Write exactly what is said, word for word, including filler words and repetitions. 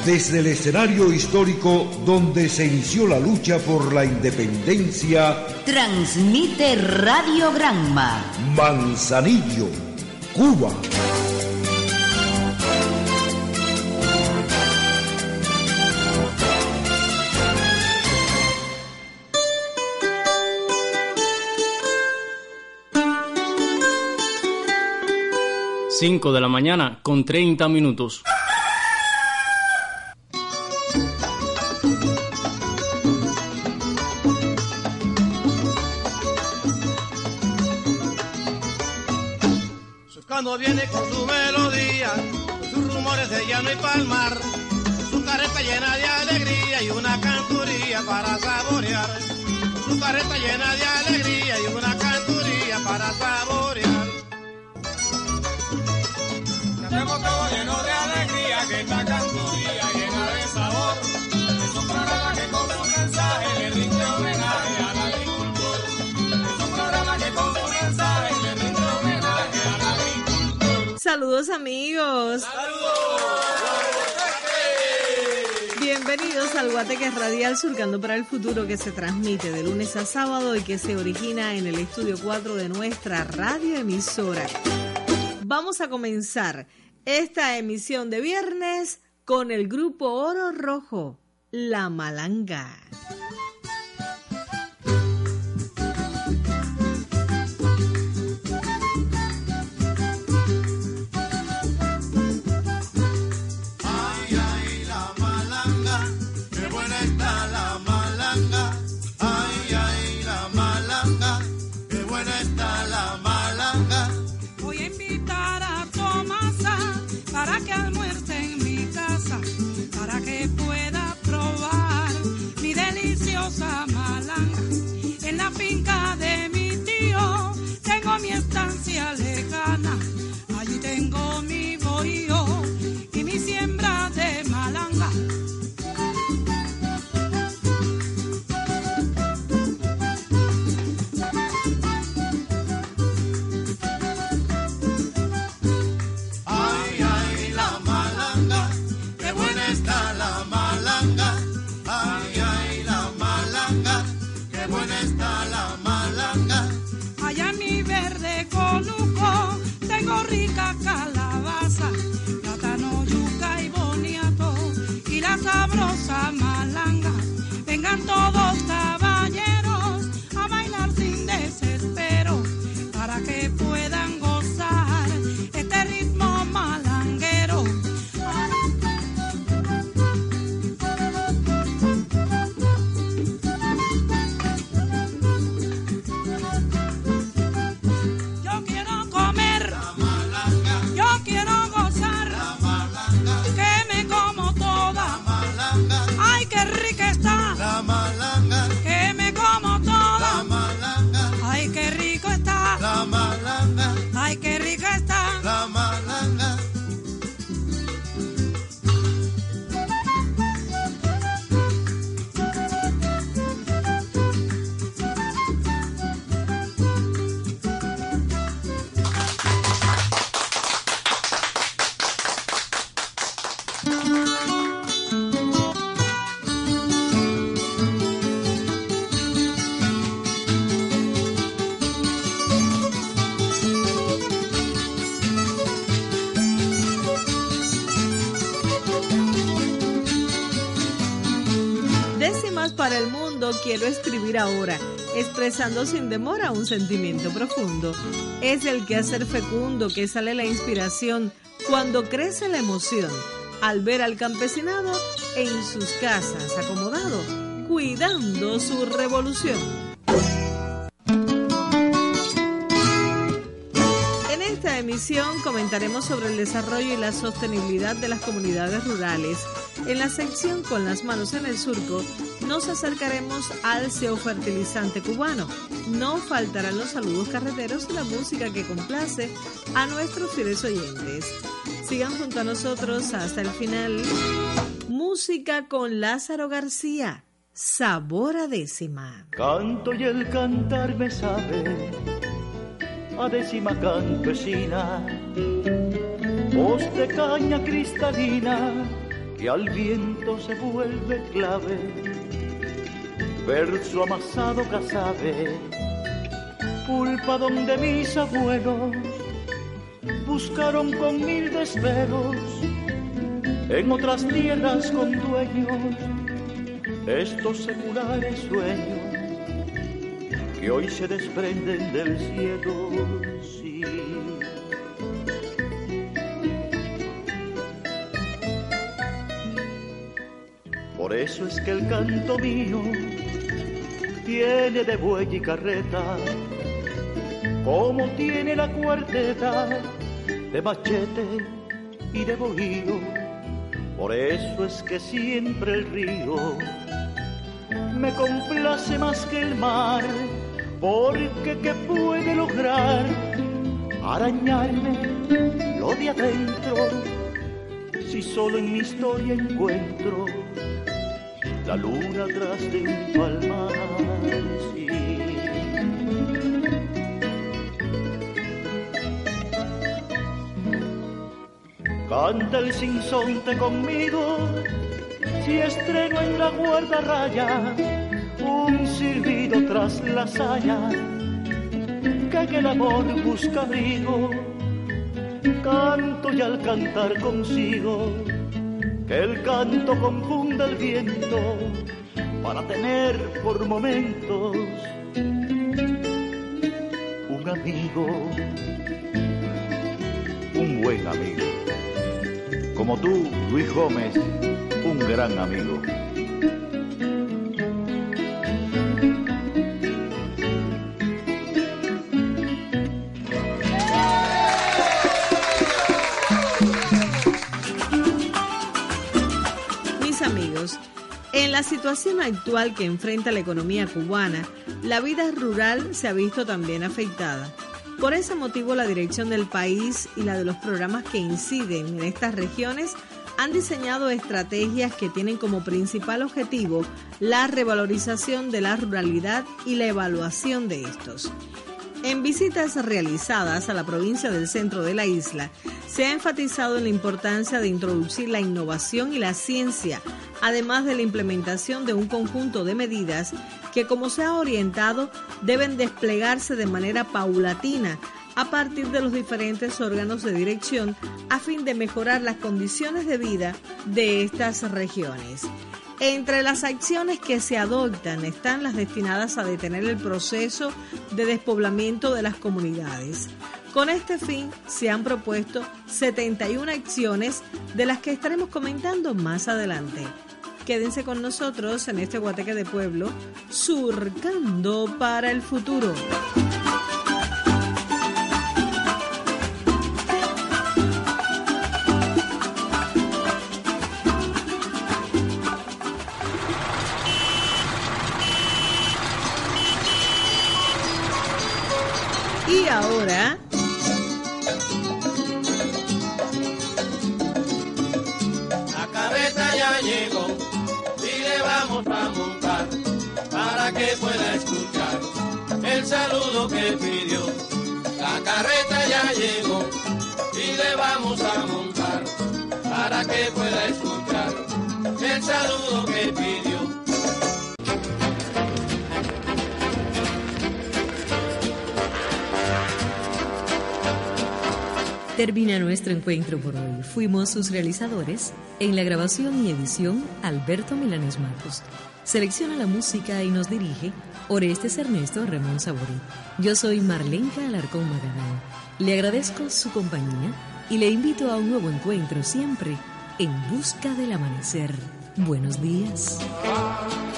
Desde el escenario histórico donde se inició la lucha por la independencia, transmite Radio Granma, Manzanillo, Cuba. cinco de la mañana con treinta minutos. Cuando viene con su melodía, con sus rumores de llano y palmar, su carreta llena de alegría y una canturía para saborear. Su carreta llena de alegría y una canturía para saborear. Cantemos todo lleno de alegría, que esta canturía llena de sabor. Es un programa que con su mensaje le rinde homenaje al agricultor. Es un programa que con su mensaje le rinde homenaje al agricultor. Saludos, amigos. ¡Saludos! Bienvenidos al Guateque Radial Surcando para el Futuro, que se transmite de lunes a sábado y que se origina en el estudio cuatro de nuestra radioemisora. Vamos a comenzar esta emisión de viernes con el grupo Oro Rojo, La Malanga. En la finca de mi tío tengo mi estancia lejana, allí tengo mi bohío y mi siembra de malanga. Ay, ay, la malanga, qué buena está la malanga. Ay, ay, la malanga, qué buena está la malanga. Allá en mi verde conuco tengo rica calabaza, plátano, yuca y boniato y la sabrosa malanga. Vengan todos caballeros a bailar sin desespero para que puedan gozar este ritmo malanguero. Ay, qué rica está la malanga. Para el mundo quiero escribir ahora, expresando sin demora un sentimiento profundo. Es el quehacer fecundo que sale la inspiración cuando crece la emoción, al ver al campesinado en sus casas acomodado, cuidando su revolución. En esta emisión comentaremos sobre el desarrollo y la sostenibilidad de las comunidades rurales. En la sección Con las manos en el surco nos acercaremos al geofertilizante cubano. No faltarán los saludos carreteros y la música que complace a nuestros fieles oyentes. Sigan junto a nosotros hasta el final. Música con Lázaro García, Sabor a Décima. Canto y el cantar me sabe a décima campesina, voz de caña cristalina que al viento se vuelve clave, verso amasado casabe, pulpa donde mis abuelos buscaron con mil desvelos, en otras tierras con dueños, estos seculares sueños que hoy se desprenden del cielo, sí. Por eso es que el canto mío tiene de buey y carreta, como tiene la cuarteta de machete y de bohío. Por eso es que siempre el río me complace más que el mar, porque ¿qué puede lograr arañarme lo de adentro si solo en mi historia encuentro la luna tras de un palmar? Sí. Canta el sinsonte conmigo, si estreno en la guardarraya un silbido tras la saya, que en el amor busca abrigo. Canto y al cantar consigo que el canto confunda el viento para tener por momentos un amigo, un buen amigo. Como tú, Luis Gómez, un gran amigo. Mis amigos, en la situación actual que enfrenta la economía cubana, la vida rural se ha visto también afectada. Por ese motivo, la dirección del país y la de los programas que inciden en estas regiones han diseñado estrategias que tienen como principal objetivo la revalorización de la ruralidad y la evaluación de estos. En visitas realizadas a la provincia del centro de la isla, se ha enfatizado en la importancia de introducir la innovación y la ciencia, además de la implementación de un conjunto de medidas que, como se ha orientado, deben desplegarse de manera paulatina a partir de los diferentes órganos de dirección a fin de mejorar las condiciones de vida de estas regiones. Entre las acciones que se adoptan están las destinadas a detener el proceso de despoblamiento de las comunidades. Con este fin se han propuesto setenta y una acciones, de las que estaremos comentando más adelante. Quédense con nosotros en este Guateque de Pueblo, surcando para el futuro. Y ahora, la carreta ya llegó y le vamos a montar para que pueda escuchar el saludo que pidió. La carreta ya llegó y le vamos a montar para que pueda escuchar el saludo que pidió. Termina nuestro encuentro por hoy. Fuimos sus realizadores. En la grabación y edición, Alberto Milanes Matos. Selecciona la música y nos dirige Orestes Ernesto Ramón Saborí. Yo soy Marlenka Alarcón Magadán. Le agradezco su compañía y le invito a un nuevo encuentro siempre en busca del amanecer. Buenos días.